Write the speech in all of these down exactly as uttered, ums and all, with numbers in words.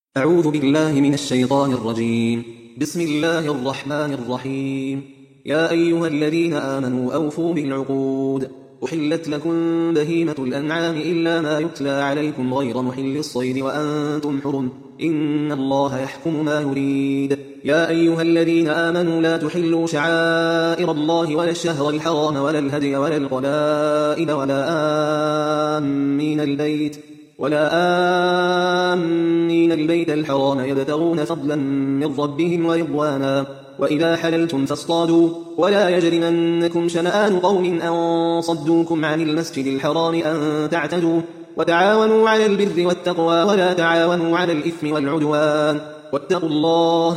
أعوذ بالله من الشيطان الرجيم. بسم الله الرحمن الرحيم. يا أيها الذين آمنوا أوفوا بالعقود. أحلت لكم بهيمة الأنعام إلا ما يتلى عليكم غير محل الصيد وأنتم حرم، إن الله يحكم ما يريد. يا أيها الذين آمنوا لا تحلوا شعائر الله ولا الشهر الحرام ولا الهدي ولا القلائد ولا آمين البيت ولا آمين البيت الحرام يبتغون فضلا من ربهم ورضوانا، وإذا حللتم فاصطادوا، ولا يجرمنكم شنآن قوم أن صدوكم عن المسجد الحرام أن تعتدوا، وتعاونوا على البر والتقوى ولا تعاونوا على الإثم والعدوان، واتقوا الله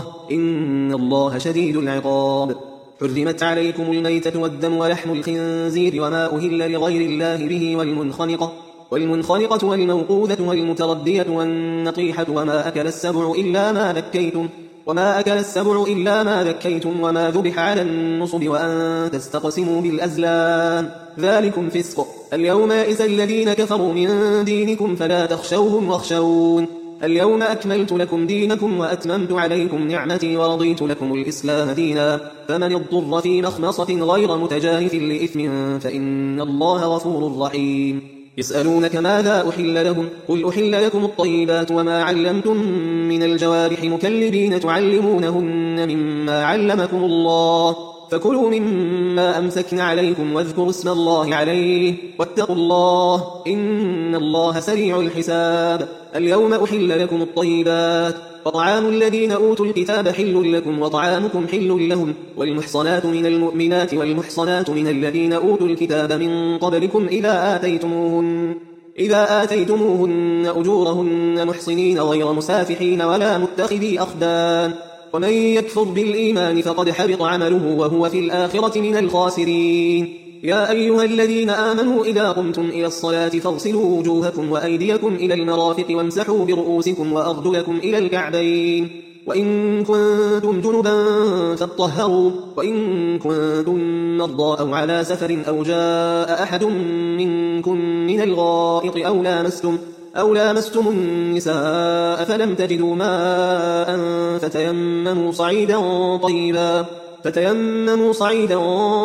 إن الله شديد العقاب. حرمت عليكم الميتة والدم ولحم الخنزير وما أهل لغير الله به والمنخنقة والمنخنقة والموقوذة والمتردية والنطيحة وما أكل السبع إلا ما ذكيتم وما أكل السبع إلا ما ذكيتم وما ذبح على النصب وأن تستقسموا بالأزلام، ذلكم فسق. اليوم يئس الذين كفروا من دينكم فلا تخشوهم واخشون. اليوم أكملت لكم دينكم وأتممت عليكم نعمتي ورضيت لكم الإسلام دينا، فمن اضطر في مخمصة غير متجانف لإثم فإن الله غفور رحيم. يسألونك ماذا أحل لهم؟ قل أحل لكم الطيبات وما علمتم من الجوارح مكلبين تعلمونهن مما علمكم الله، فكلوا مما أمسكن عليكم واذكروا اسم الله عليه، واتقوا الله إن الله سريع الحساب. اليوم أحل لكم الطيبات، وطعام الذين أوتوا الكتاب حل لكم وطعامكم حل لهم، والمحصنات من المؤمنات والمحصنات من الذين أوتوا الكتاب من قبلكم إذا آتيتموهن إذا آتيتموهن أجورهن محصنين غير مسافحين ولا متخذي أخدان، ومن يكفر بالإيمان فقد حبط عمله وهو في الآخرة من الخاسرين. يا أيها الذين آمنوا إذا قمتم إلى الصلاة فاغسلوا وجوهكم وأيديكم إلى المرافق وامسحوا برؤوسكم وأرجلكم إلى الكعبين، وإن كنتم جنبا فاطهروا، وإن كنتم مرضى أو على سفر أو جاء أحد منكم من الغائط أو لامستم أو لامستم النساء فلم تجدوا ماء فتيمموا صعيدا طيبا فتيمموا صعيدا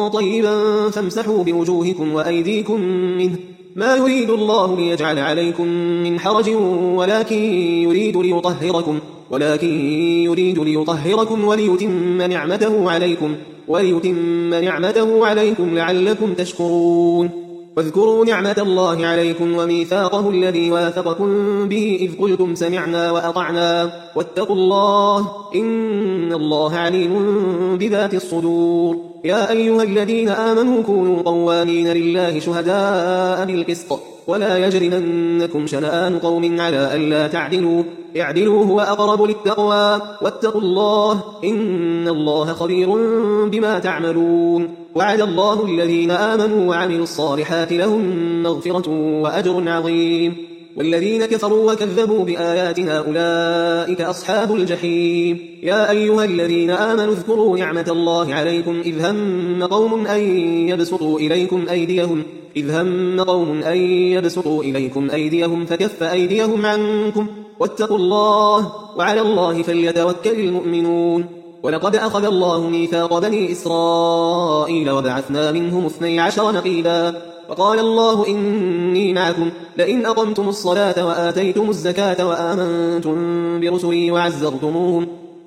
طيبا فامسحوا بوجوهكم وأيديكم منه، ما يريد الله ليجعل عليكم من حرج ولكن يريد ليطهركم ولكن يريد ليطهركم وليتم نعمته عليكم وليتم نعمته عليكم لعلكم تشكرون. واذكروا نعمة الله عليكم وميثاقه الذي واثقكم به إذ قلتم سمعنا وأطعنا، واتقوا الله إن الله عليم بذات الصدور. يا أيها الذين آمنوا كونوا قوامين لله شهداء بالقسط، ولا يجرمنكم شنآن قوم على ألا تعدلوا، اعدلوا هو أقرب للتقوى، واتقوا الله إن الله خبير بما تعملون. وعد الله الذين آمنوا وعملوا الصالحات لهم مغفرة وأجر عظيم، والذين كفروا وكذبوا بآياتنا أولئك أصحاب الجحيم. يا أيها الذين آمنوا اذكروا نعمة الله عليكم إذ هم قوم أن يبسطوا إليكم أيديهم إذ هم قوم أن يبسطوا إليكم أيديهم فكف أيديهم عنكم، واتقوا الله وعلى الله فليتوكل المؤمنون. ولقد أخذ الله ميثاق بني إسرائيل وبعثنا منهم اثني عشر نقيبا، وقال الله إني معكم لئن أقمتم الصلاة وآتيتم الزكاة وآمنتم برسلي وعزرتموهم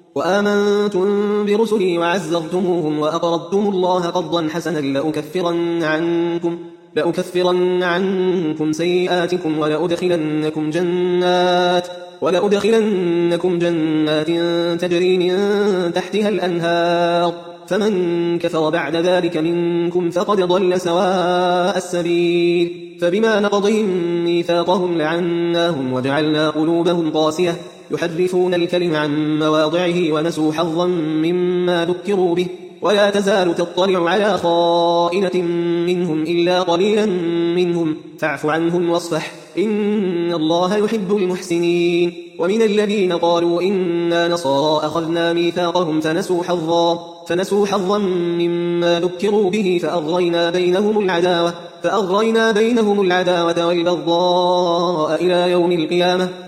وآمنتم برسلي وعزرتموهم وأقرضتم الله قرضا حسنا لأكفرن عنكم لأكفرن عنكم سيئاتكم ولأدخلنكم جنات ولأدخلنكم جنات تجري من تحتها الأنهار، فمن كفر بعد ذلك منكم فقد ضل سواء السبيل. فبما نقضهم ميثاقهم لعناهم وجعلنا قلوبهم قاسية يحرفون الكلم عن مواضعه ونسوا حظا مما ذكروا به، ولا تزال تطلع على خائنة منهم إلا قليلا منهم، فاعف عنهم واصفح إن الله يحب المحسنين. ومن الذين قالوا إنا نصارى أخذنا ميثاقهم فنسوا حظا فنسوا حظا مما ذكروا به فأغرينا بينهم العداوة فأغرينا بينهم العداوة والبغضاء إلى يوم القيامة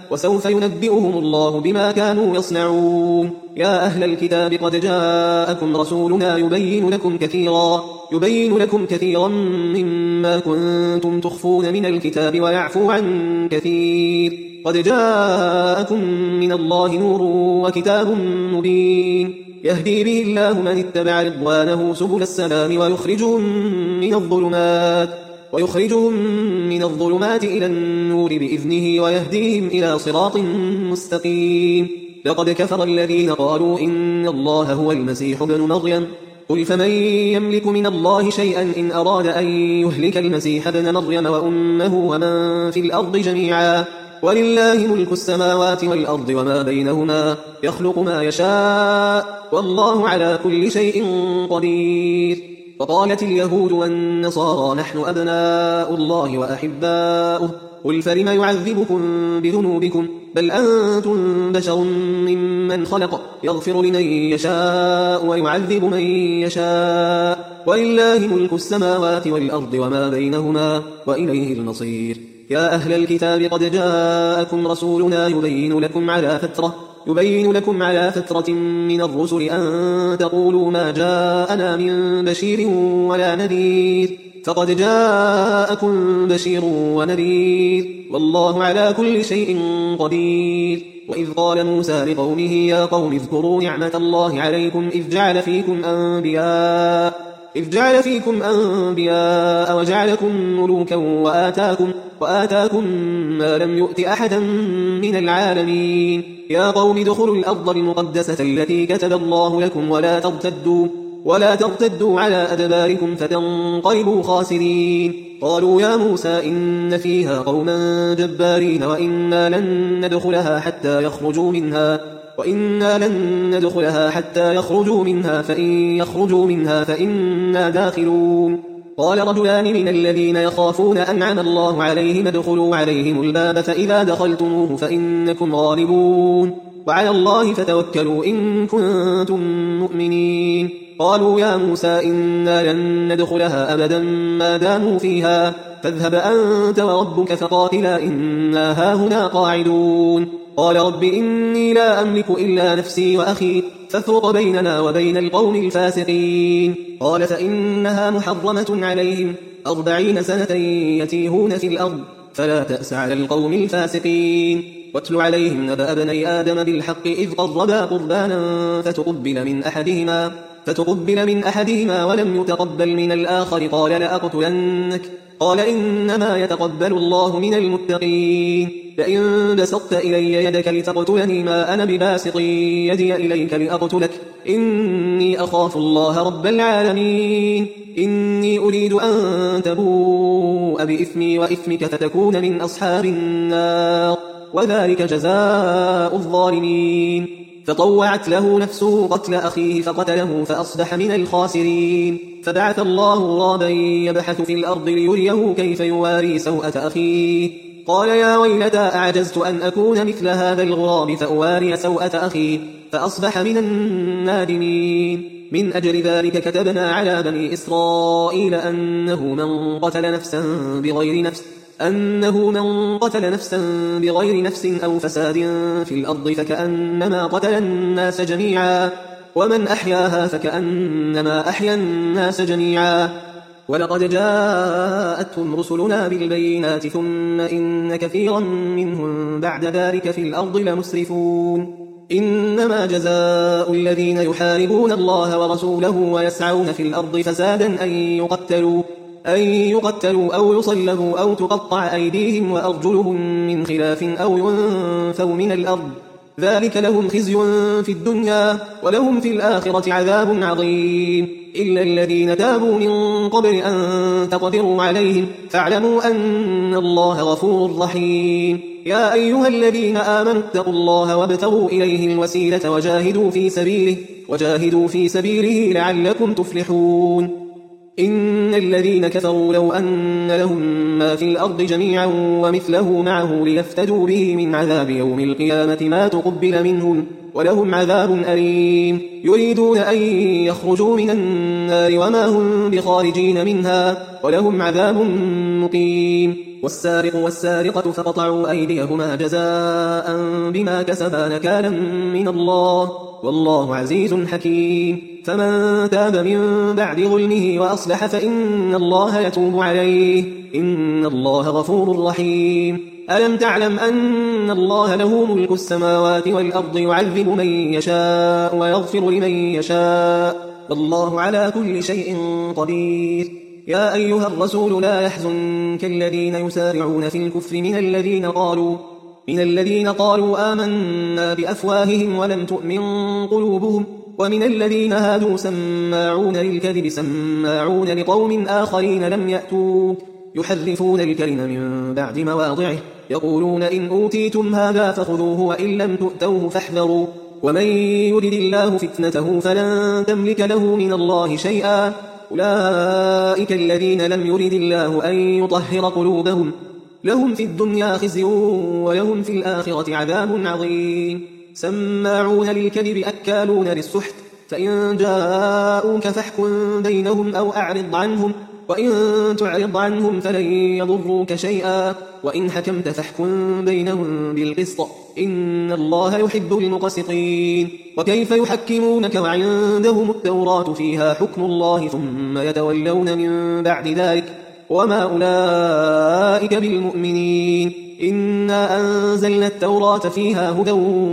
وسوف ينبئهم الله بما كانوا يصنعون. يا أهل الكتاب قد جاءكم رسولنا يبين لكم كثيرا يبين لكم كثيرا مما كنتم تخفون من الكتاب ويعفو عن كثير. قد جاءكم من الله نور وكتاب مبين يهدي به الله من اتبع رضوانه سبل السلام ويخرجهم من الظلمات ويخرجهم من الظلمات إلى النور بإذنه ويهديهم إلى صراط مستقيم. لقد كفر الذين قالوا إن الله هو المسيح ابن مريم قل فمن يملك من الله شيئا إن أراد أن يهلك المسيح ابن مريم وأمه ومن في الأرض جميعا ولله ملك السماوات والأرض وما بينهما يخلق ما يشاء والله على كل شيء قدير. فقالت اليهود والنصارى نحن أبناء الله وأحباؤه قل فلم يعذبكم بذنوبكم بل أنتم بشر ممن خلق يغفر لمن يشاء ويعذب من يشاء ولله ملك السماوات والأرض وما بينهما وإليه المصير. يا أهل الكتاب قد جاءكم رسولنا يبين لكم على فترة يبين لكم على فترة من الرسل أن تقولوا ما جاءنا من بشير ولا نذير فقد جاءكم بشير ونذير والله على كل شيء قدير. وإذ قال موسى لقومه يا قوم اذكروا نعمة الله عليكم إذ جعل فيكم أنبياء إذ جعل فيكم أنبياء وجعلكم ملوكا وآتاكم, وآتاكم ما لم يؤت أحدا من العالمين. يا قوم ادخلوا الأرض المقدسة التي كتب الله لكم ولا ترتدوا, ولا ترتدوا على أدباركم فتنقلبوا خاسرين. قالوا يا موسى إن فيها قوما جبارين وإنا لن ندخلها حتى يخرجوا منها وإنا لن ندخلها حتى يخرجوا منها فإن يخرجوا منها فإنا داخلون. قال رجلان من الذين يخافون أنعم الله عليهم ادخلوا عليهم الباب فإذا دخلتموه فإنكم غالبون وعلى الله فتوكلوا إن كنتم مؤمنين. قالوا يا موسى إنا لن ندخلها أبدا ما داموا فيها فاذهب أنت وربك فقاتلا إنا هاهنا قاعدون. قال رب إني لا أملك إلا نفسي وأخي فافرق بيننا وبين القوم الفاسقين. قال فإنها محرمة عليهم أربعين سنة يتيهون في الأرض فلا تأس على القوم الفاسقين. واتل عليهم نبأ ابني آدم بالحق إذ قربا قربانا فتقبل من أحدهما فتقبل من أحدهما ولم يتقبل من الآخر قال لأقتلنك قال إنما يتقبل الله من المتقين. لئن بسطت إلي يدك لتقتلني ما أنا بباسط يدي إليك لأقتلك إني أخاف الله رب العالمين. إني أريد أن تبوء بإثمي وإثمك فتكون من أصحاب النار وذلك جزاء الظالمين. فطوعت له نفسه قتل أخيه فقتله فأصبح من الخاسرين. فبعث الله غرابا يبحث في الأرض ليريه كيف يواري سوءة أخيه قال يا ويلتى أعجزت أن أكون مثل هذا الغراب فأواري سوءة أخي فأصبح من النادمين. من أجل ذلك كتبنا على بني إسرائيل أنه من قتل نفسا بغير نفس أنه من قتل نفسا بغير نفس أو فساد في الأرض فكأنما قتل الناس جميعا ومن أحياها فكأنما أحيا الناس جميعا. ولقد جاءتهم رسلنا بالبينات ثم إن كثيرا منهم بعد ذلك في الأرض لمسرفون. إنما جزاء الذين يحاربون الله ورسوله ويسعون في الأرض فسادا أن يقتلوا أن يقتلوا أو يصلبوا أو تقطع أيديهم وأرجلهم من خلاف أو ينفوا من الأرض ذلك لهم خزي في الدنيا ولهم في الآخرة عذاب عظيم. إلا الذين تابوا من قبل أن تقدروا عليهم فاعلموا أن الله غفور رحيم. يا أيها الذين آمنوا اتقوا الله وابتغوا إليه الوسيلة وجاهدوا في سبيله وجاهدوا في سبيله لعلكم تفلحون. إن الذين كفروا لو أن لهم ما في الأرض جميعا ومثله معه ليفتدوا به من عذاب يوم القيامة ما تقبل منهم ولهم عذاب أليم يريدون أن يخرجوا من النار وما هم بخارجين منها ولهم عذاب مقيم والسارق والسارقة فقطعوا أيديهما جزاء بما كسبا نكالا من الله والله عزيز حكيم فمن تاب من بعد ظلمه وأصلح فإن الله يتوب عليه إن الله غفور رحيم ألم تعلم أن الله له ملك السماوات والأرض يعذب من يشاء ويغفر لمن يشاء والله على كل شيء قدير يا أيها الرسول لا يحزنك الذين يسارعون في الكفر من الذين قالوا من الذين قالوا آمنا بأفواههم ولم تؤمن قلوبهم ومن الذين هادوا سماعون للكذب سماعون لقوم آخرين لم يأتوك يحرفون الكلم من بعد مواضعه يقولون إن أوتيتم هذا فخذوه وإن لم تؤتوه فاحذروا ومن يرد الله فتنته فلن تملك له من الله شيئا أولئك الذين لم يرد الله أن يطهر قلوبهم لهم في الدنيا خزي ولهم في الآخرة عذاب عظيم سماعون للكذب أكالون للسحت فإن جاءوك فاحكم بينهم أو أعرض عنهم وإن تعرض عنهم فلن يضروك شيئا وإن حكمت فاحكم بينهم بالقسط إن الله يحب المقسطين وكيف يحكمونك وعندهم التوراة فيها حكم الله ثم يتولون من بعد ذلك وما أولئك بالمؤمنين إنا أنزلنا التوراة فيها هدى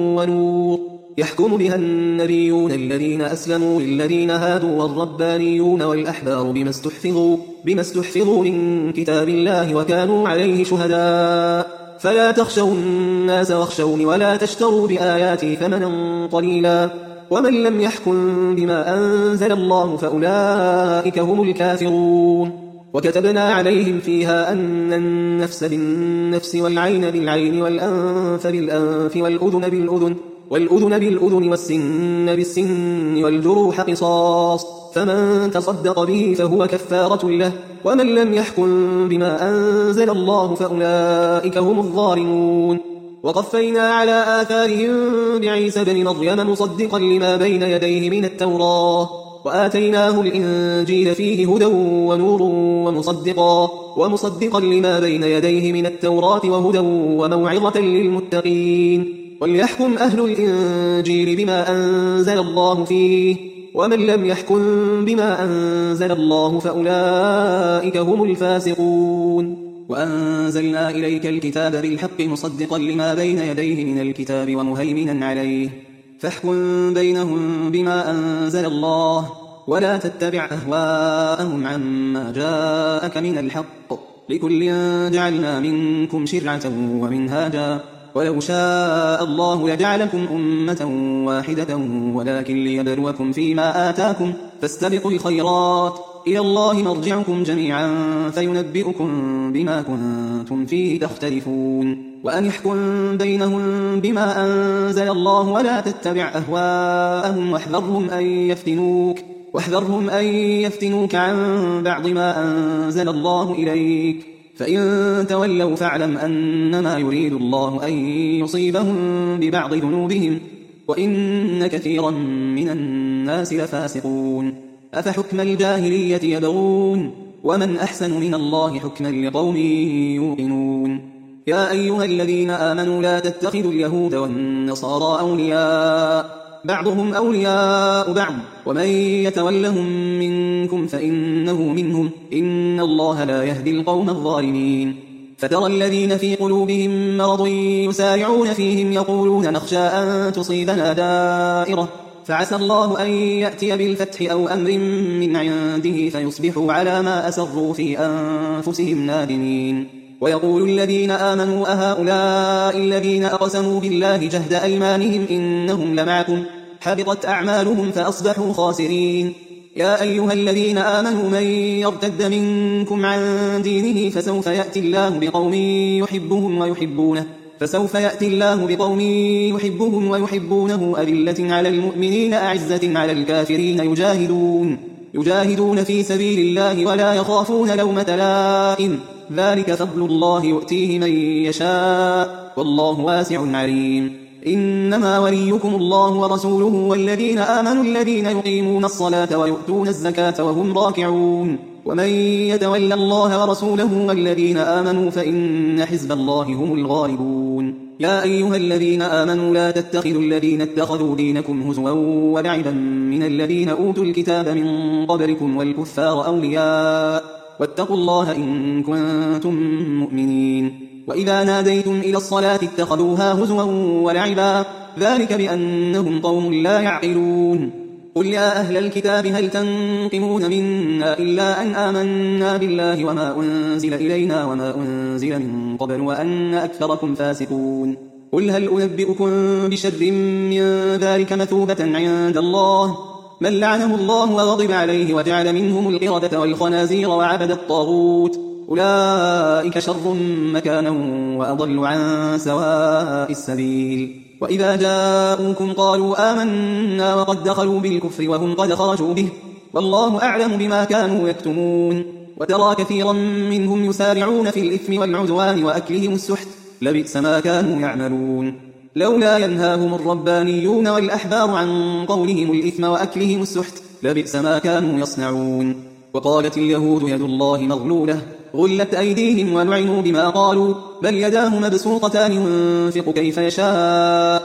ونور يحكم بها النبيون الذين أسلموا للذين هادوا والربانيون والأحبار بما استحفظوا, بما استحفظوا من كتاب الله وكانوا عليه شهداء فلا تخشوا الناس واخشوني ولا تشتروا بآياتي ثمنا قليلا ومن لم يحكم بما أنزل الله فأولئك هم الكافرون وكتبنا عليهم فيها أن النفس بالنفس والعين بالعين والأنف بالأنف والأذن بالأذن والأذن بالأذن والسن بالسن والجروح قصاص فمن تصدق به فهو كفارة له ومن لم يحكم بما أنزل الله فأولئك هم الظالمون وقفينا على آثارهم بعيسى بن مريم مصدقا لما بين يديه من التوراة وآتيناه الإنجيل فيه هدى ونور ومصدقا, ومصدقا لما بين يديه من التوراة وهدى وموعظة للمتقين وليحكم أهل الإنجيل بما أنزل الله فيه ومن لم يحكم بما أنزل الله فأولئك هم الفاسقون وأنزلنا إليك الكتاب بالحق مصدقا لما بين يديه من الكتاب ومهيمنا عليه فاحكم بينهم بما أنزل الله ولا تتبع أهواءهم عما جاءك من الحق لكل جعلنا منكم شرعة ومنهاجا ولو شاء الله لجعلكم أمة واحدة ولكن ليبلوكم فيما آتاكم فاستبقوا الخيرات إلى الله مرجعكم جميعا فينبئكم بما كنتم فيه تختلفون وأن يحكم بينهم بما أنزل الله ولا تتبع أهواءهم واحذرهم أن يفتنوك واحذرهم أن يفتنوك عن بعض ما أنزل الله إليك فإن تولوا فاعلم أنما يريد الله أن يصيبهم ببعض ذنوبهم وإن كثيرا من الناس لفاسقون أفحكم الجاهلية يبغون ومن أحسن من الله حكما لقوم يوقنون يا أيها الذين آمنوا لا تتخذوا اليهود والنصارى أولياء بعضهم أولياء بعض ومن يتولهم منكم فإنه منهم إن الله لا يهدي القوم الظالمين فترى الذين في قلوبهم مرض يسارعون فيهم يقولون نخشى أن تصيبنا دائرة فعسى الله أن يأتي بالفتح أو أمر من عنده فيصبحوا على ما أسروا في أنفسهم نادمين ويقول الذين آمنوا أهؤلاء الذين أقسموا بالله جهد أيمانهم إنهم لمعكم حبطت أعمالهم فأصبحوا خاسرين يا أيها الذين آمنوا من يرتد منكم عن دينه فسوف يأتي الله بقوم يحبهم ويحبونه فسوف يأتي الله بقوم يحبهم ويحبونه أذلة على المؤمنين أعزة على الكافرين يجاهدون يجاهدون في سبيل الله ولا يخافون لومة لائم ذلك فضل الله يؤتيه من يشاء والله واسع عليم إنما وليكم الله ورسوله والذين آمنوا الذين يقيمون الصلاة ويؤتون الزكاة وهم راكعون ومن يتول الله ورسوله والذين آمنوا فإن حزب الله هم الغالبون يا أيها الذين آمنوا لا تتخذوا الذين اتخذوا دينكم هزوا ولعبا من الذين أوتوا الكتاب من قبلكم والكفار أولياء واتقوا الله إن كنتم مؤمنين وإذا ناديتم إلى الصلاة اتخذوها هزوا ولعبا ذلك بأنهم قوم لا يعقلون قل يا أهل الكتاب هل تنقمون منا إلا أن آمنا بالله وما أنزل إلينا وما أنزل من قبل وأن أكثركم فاسقون قل هل أنبئكم بشر من ذلك مثوبة عند الله من لعنه الله وغضب عليه وجعل منهم القردة والخنازير وعبد الطاغوت أولئك شر مكانا وأضل عن سواء السبيل وإذا جاءوكم قالوا آمنا وقد دخلوا بالكفر وهم قد خرجوا به والله أعلم بما كانوا يكتمون وترى كثيرا منهم يسارعون في الإثم والعدوان وأكلهم السحت لبئس ما كانوا يعملون لولا ينهاهم الربانيون والأحبار عن قولهم الإثم وأكلهم السحت لبئس ما كانوا يصنعون وقالت اليهود يد الله مغلولة غلت أيديهم ولعنوا بما قالوا بل يداه مبسوطتان ينفق كيف يشاء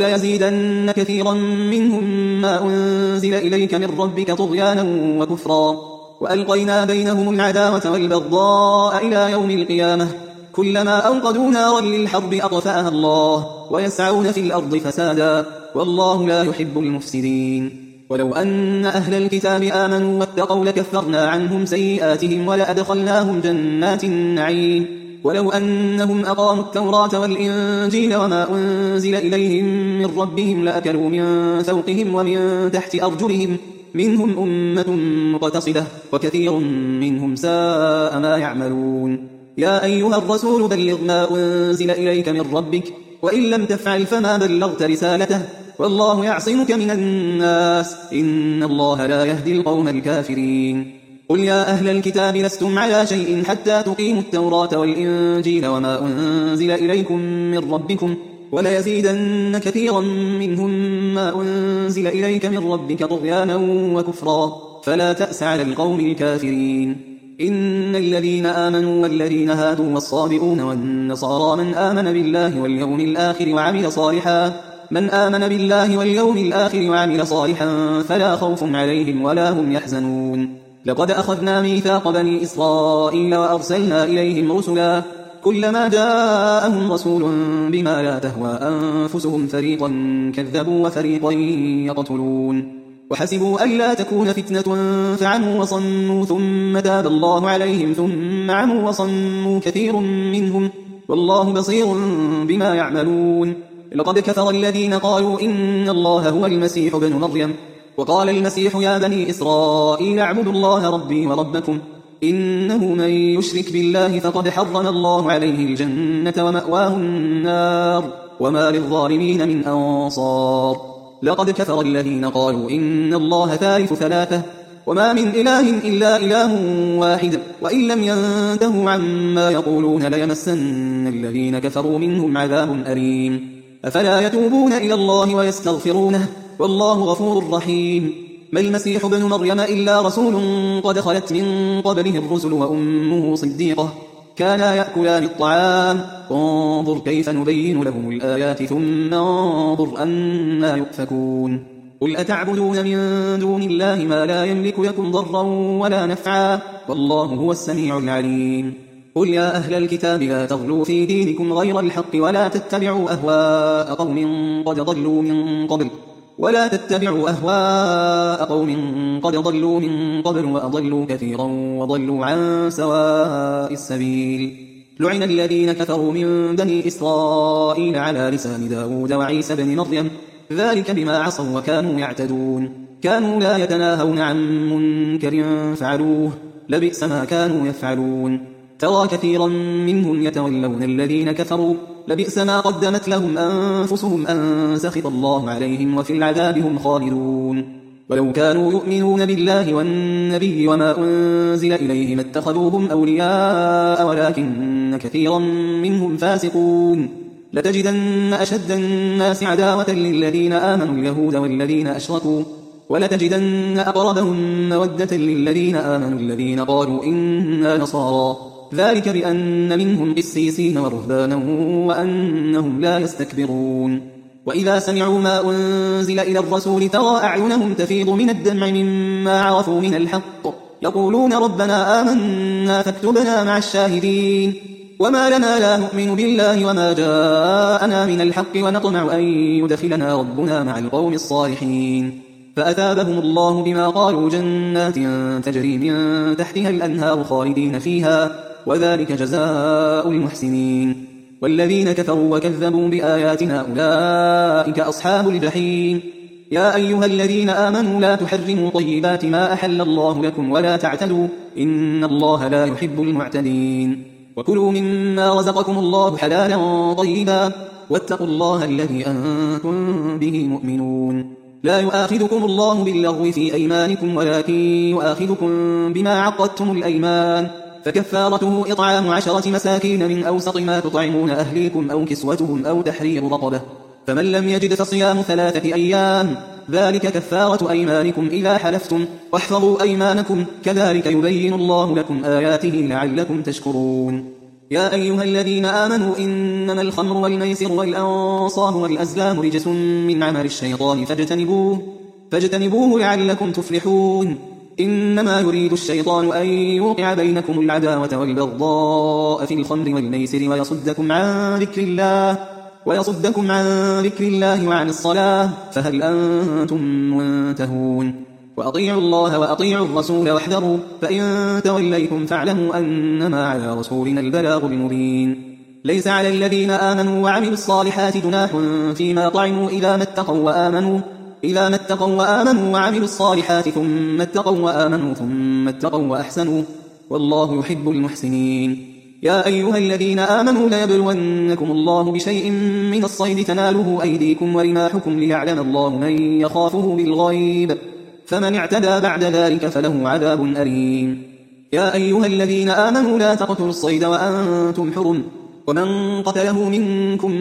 وليزيدن كثيرا منهم ما أنزل إليك من ربك طغيانا وكفرا وألقينا بينهم العداوة والبغضاء إلى يوم القيامة كلما أوقدوا نارا للحرب أطفأها الله ويسعون في الأرض فسادا والله لا يحب المفسدين ولو أن أهل الكتاب آمنوا واتقوا لكفرنا عنهم سيئاتهم ولأدخلناهم جنات النعيم ولو أنهم أقاموا التوراة والإنجيل وما أنزل إليهم من ربهم لأكلوا من فوقهم ومن تحت أرجلهم منهم أمة مقتصدة وكثير منهم ساء ما يعملون يا أيها الرسول بلغ ما أنزل إليك من ربك وإن لم تفعل فما بلغت رسالته والله يعصمك من الناس إن الله لا يهدي القوم الكافرين قل يا أهل الكتاب لستم على شيء حتى تقيموا التوراة والإنجيل وما أنزل إليكم من ربكم وليزيدن كثيرا منهم ما أنزل إليك من ربك طغيانا وكفرا فلا تأس على القوم الكافرين إن الذين آمنوا والذين هادوا والصابئون والنصارى من آمن بالله واليوم الآخر وعمل صالحا من آمن بالله واليوم الآخر وعمل صالحا فلا خوف عليهم ولا هم يحزنون لقد أخذنا ميثاق بني إسرائيل وأرسلنا إليهم رسلا كلما جاءهم رسول بما لا تهوى أنفسهم فريقا كذبوا وفريقا يقتلون وحسبوا ألا تكون فتنة فعموا وصموا ثم تاب الله عليهم ثم عموا وصموا كثير منهم والله بصير بما يعملون لقد كفر الذين قالوا إن الله هو المسيح ابن مريم وقال المسيح يا بني إسرائيل اعبدوا الله ربي وربكم إنه من يشرك بالله فقد حرم الله عليه الجنة ومأواه النار وما للظالمين من أنصار لقد كفر الذين قالوا إن الله ثالث ثلاثة وما من إله إلا إله واحد وإن لم ينتهوا عما يقولون ليمسن الذين كفروا منهم عذاب أليم أفلا يتوبون إلى الله ويستغفرونه والله غفور رحيم ما المسيح ابن مريم إلا رسول قد خلت من قبله الرسل وأمه صديقة كانا يأكلان الطعام انظر كيف نبين لهم الآيات ثم انظر أنا يؤفكون قل أتعبدون من دون الله ما لا يملك لكم ضرا ولا نفعا والله هو السميع العليم قل يا أهل الكتاب لا تغلوا في دينكم غير الحق ولا تتبعوا أهواء قوم قد ضلوا من قبل ولا تتبعوا أهواء قوم قد ضلوا من قبل وأضلوا كثيرا وضلوا عن سواء السبيل لعن الذين كفروا من بني إسرائيل على لسان داود وعيسى بن مريم ذلك بما عصوا وكانوا يعتدون كانوا لا يتناهون عن منكر فعلوه لبئس ما كانوا يفعلون ترى كثيرا منهم يتولون الذين كفروا لبئس ما قدمت لهم أنفسهم أن سخط الله عليهم وفي العذاب هم خالدون ولو كانوا يؤمنون بالله والنبي وما أنزل إليه ما اتخذوهم أولياء ولكن كثيرا منهم فاسقون لتجدن أشد الناس عداوة للذين آمنوا اليهود والذين أشركوا ولتجدن أقربهم مودة للذين آمنوا الذين قالوا إنا نصارى ذلك بأن منهم قسيسين ورهبانا وأنهم لا يستكبرون وإذا سمعوا ما أنزل إلى الرسول ترى أعينهم تفيض من الدمع مما عرفوا من الحق يقولون ربنا آمنا فاكتبنا مع الشاهدين وما لنا لا نؤمن بالله وما جاءنا من الحق ونطمع أن يدخلنا ربنا مع القوم الصالحين فأثابهم الله بما قالوا جنات تجري من تحتها الأنهار خالدين فيها وذلك جزاء المحسنين والذين كفروا وكذبوا بآياتنا أولئك أصحاب الجحيم يا أيها الذين آمنوا لا تحرموا طيبات ما أحل الله لكم ولا تعتدوا إن الله لا يحب المعتدين وكلوا مما رزقكم الله حلالا طيبا واتقوا الله الذي أنتم به مؤمنون لا يؤاخذكم الله باللغو في أيمانكم ولكن يؤاخذكم بما عقدتم الأيمان فكفارته إطعام عشرة مساكين من أوسط ما تطعمون أهليكم أو كسوتهم أو تحرير رقبة فمن لم يجد فصيام ثلاثة أيام ذلك كفارة أيمانكم إذا حلفتم واحفظوا أيمانكم كذلك يبين الله لكم آياته لعلكم تشكرون يا أيها الذين آمنوا إنما الخمر والميسر والأنصاب والأزلام رجس من عمل الشيطان فاجتنبوه, فاجتنبوه لعلكم تفلحون إنما يريد الشيطان أن يوقع بينكم العداوة والبغضاء في الخمر والميسر ويصدكم عن ذكر الله ويصدكم عن ذكر الله وعن الصلاة فهل أنتم منتهون وأطيعوا الله وأطيعوا الرسول واحذروا فإن توليتم فاعلموا أنما على رسولنا البلاغ المبين ليس على الذين آمنوا وعملوا الصالحات جناح فيما طعموا إذا ما اتقوا وآمنوا إذا ما اتقوا وآمنوا وعملوا الصالحات ثم اتقوا وآمنوا ثم اتقوا وأحسنوا والله يحب المحسنين يا أيها الذين آمنوا ليبلونكم الله بشيء من الصيد تناله أيديكم ورماحكم ليعلم الله من يخافه بالغيب فمن اعتدى بعد ذلك فله عذاب أليم يا أيها الذين آمنوا لا تقتلوا الصيد وأنتم حرم ومن قتله منكم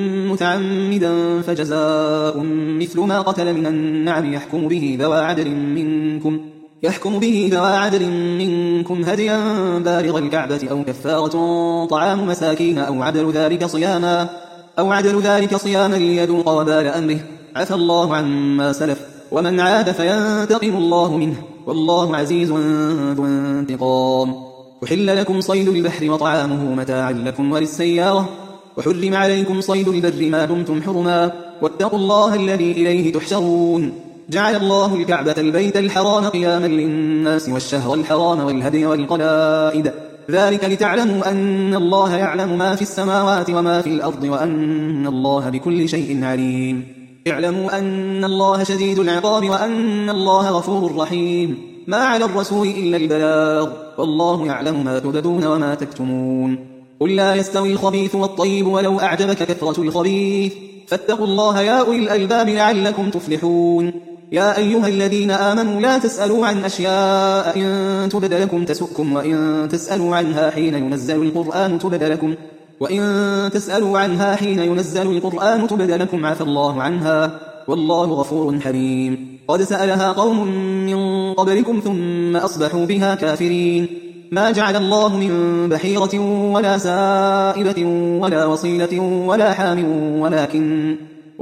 متعمدا فجزاء مثل ما قتل من النعم يحكم به ذوى عدل منكم يحكم به ذوى عدل منكم هديا بالغ الكعبة أو كفارة طعام مساكين أو عدل ذلك صياما أو عدل ذلك صياما ليذوق وبال أمره عفى الله عما سلف ومن عاد فينتقم الله منه والله عزيز ذو انتقام وحل لكم صيد البحر وطعامه متاعا لكم وللسيارة وحرم عليكم صيد البر ما دمتم حرما واتقوا الله الذي إليه تحشرون جعل الله الكعبة البيت الحرام قياما للناس والشهر الحرام والهدي والقلائد ذلك لتعلموا أن الله يعلم ما في السماوات وما في الأرض وأن الله بكل شيء عليم اعلموا أن الله شديد العقاب وأن الله غفور رحيم ما على الرسول إلا البلاغ والله يعلم ما تبدون وما تكتمون قل لا يستوي الخبيث والطيب ولو أعجبك كثرة الخبيث فاتقوا الله يا أولي الألباب لعلكم تفلحون يا أيها الذين آمنوا لا تسألوا عن أشياء إن تبد لكم تسؤكم وإن تسألوا عنها حين ينزل القرآن تبد لكم وإن تسألوا عنها حين ينزل القرآن تبد لكم عفى الله عنها والله غفور حليم قد سألها قوم من قبلكم ثم أصبحوا بها كافرين ما جعل الله من بحيرة ولا سائبة ولا وصيلة ولا حام ولكن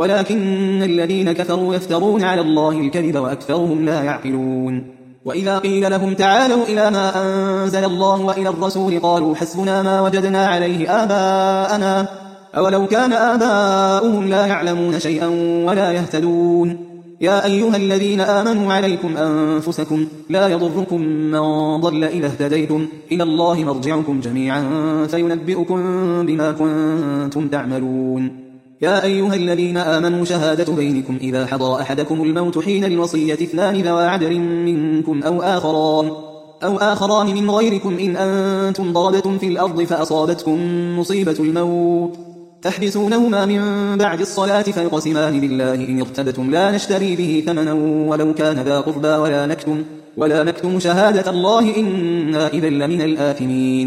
ولكن الذين كفروا يفترون على الله الكذب وأكثرهم لا يعقلون وإذا قيل لهم تعالوا إلى ما أنزل الله وإلى الرسول قالوا حسبنا ما وجدنا عليه آباءنا أولو كان آباؤهم لا يعلمون شيئا ولا يهتدون يا أيها الذين آمنوا عليكم أنفسكم لا يضركم من ضل إذا اهتديتم إلى الله مرجعكم جميعا فينبئكم بما كنتم تعملون يا أيها الذين آمنوا شهادة بينكم إذا حضر أحدكم الموت حين الوصية اثنان ذوى عدل منكم أو آخران أو آخران من غيركم إن أنتم ضربتم في الأرض فأصابتكم مصيبة الموت تحبسونهما من بعد الصلاة فيقسمان بالله إن ارتبتم لا نشتري به ثمنا ولو كان ذا قربى ولا نكتم, ولا نكتم شهادة الله إنا إذا لمن الآثمين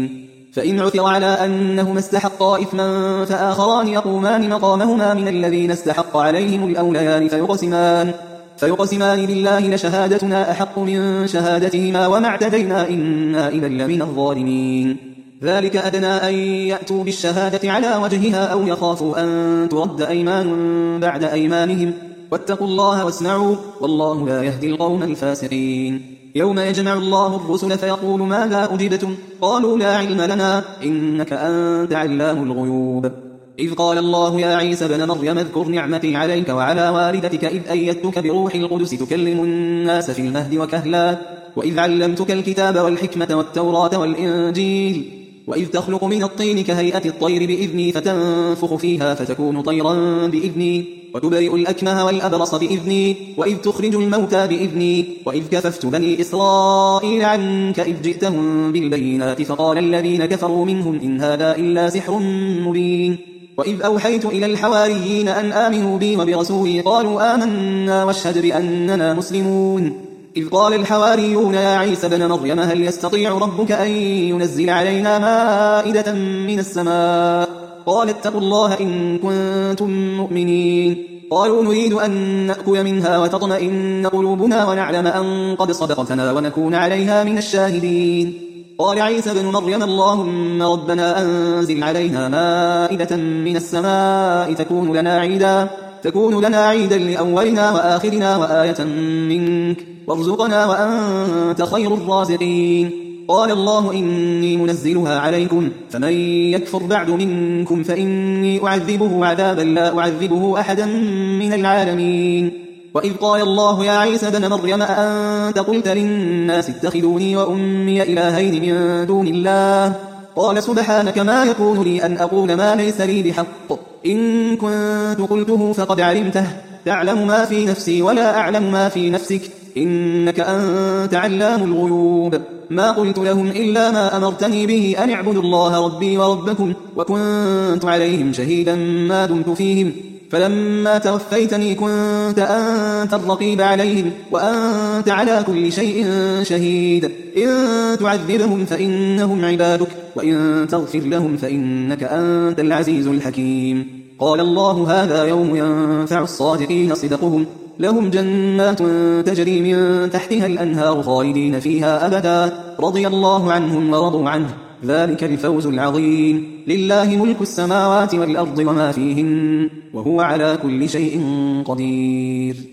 فإن عثر على أنهما استحقا إثما فآخران يقومان مقامهما من الذين استحق عليهم الأوليان فيقسمان, فيقسمان بالله لشهادتنا أحق من شهادتهما وما اعتدينا إنا إذا لمن الظالمين. ذلك أدنى أن يأتوا بالشهادة على وجهها أو يخافوا أن ترد أيمان بعد أيمانهم واتقوا الله واسمعوا والله لا يهدي القوم الفاسقين. يوم يجمع الله الرسل فيقول ماذا أجبتم قالوا لا علم لنا إنك أنت علام الغيوب. إذ قال الله يا عيسى بن مريم اذكر نعمتي عليك وعلى والدتك إذ أيدتك بروح القدس تكلم الناس في المهد وكهلا وإذ علمتك الكتاب والحكمة والتوراة والإنجيل وإذ تخلق من الطين كهيئة الطير بإذني فتنفخ فيها فتكون طيرا بإذني وتبرئ الأكمه والأبرص بإذني وإذ تخرج الموتى بإذني وإذ كففت بني إسرائيل عنك إذ جئتهم بالبينات فقال الذين كفروا منهم إن هذا إلا سحر مبين. وإذ أوحيت إلى الحواريين أن آمنوا بي وبرسولي قالوا آمنا واشهد بأننا مسلمون. إذ قال الحواريون يا عيسى بن مريم هل يستطيع ربك أن ينزل علينا مائدة من السماء قال اتقوا الله إن كنتم مؤمنين. قالوا نريد أن نأكل منها وتطمئن قلوبنا ونعلم أن قد صدقتنا ونكون عليها من الشاهدين. قال عيسى بن مريم اللهم ربنا أنزل علينا مائدة من السماء تكون لنا عيدا تكون لنا عيدا لأولنا وآخرنا وآية منك وارزقنا وأنت خير الرازقين. قال الله إني منزلها عليكم فمن يكفر بعد منكم فإني أعذبه عذابا لا أعذبه أحدا من العالمين. وإذ قال الله يا عيسى بن مريم أأنت قلت للناس اتخذوني وأمي إلهين من دون الله قال سبحانك ما يكون لي أن أقول ما ليس لي بحق إن كنت قلته فقد علمته تعلم ما في نفسي ولا أعلم ما في نفسك إنك أنت علام الغيوب. ما قلت لهم إلا ما أمرتني به أن اعبدوا الله ربي وربكم وكنت عليهم شهيدا ما دمت فيهم فلما توفيتني كنت أنت الرقيب عليهم وأنت على كل شيء شهيد. إن تعذبهم فإنهم عبادك وإن تغفر لهم فإنك أنت العزيز الحكيم. قال الله هذا يوم ينفع الصادقين صدقهم لهم جنات تجري من تحتها الأنهار خالدين فيها أبدا رضي الله عنهم ورضوا عنه ذلك الفوز العظيم. لله ملك السماوات والأرض وما فيهن وهو على كل شيء قدير.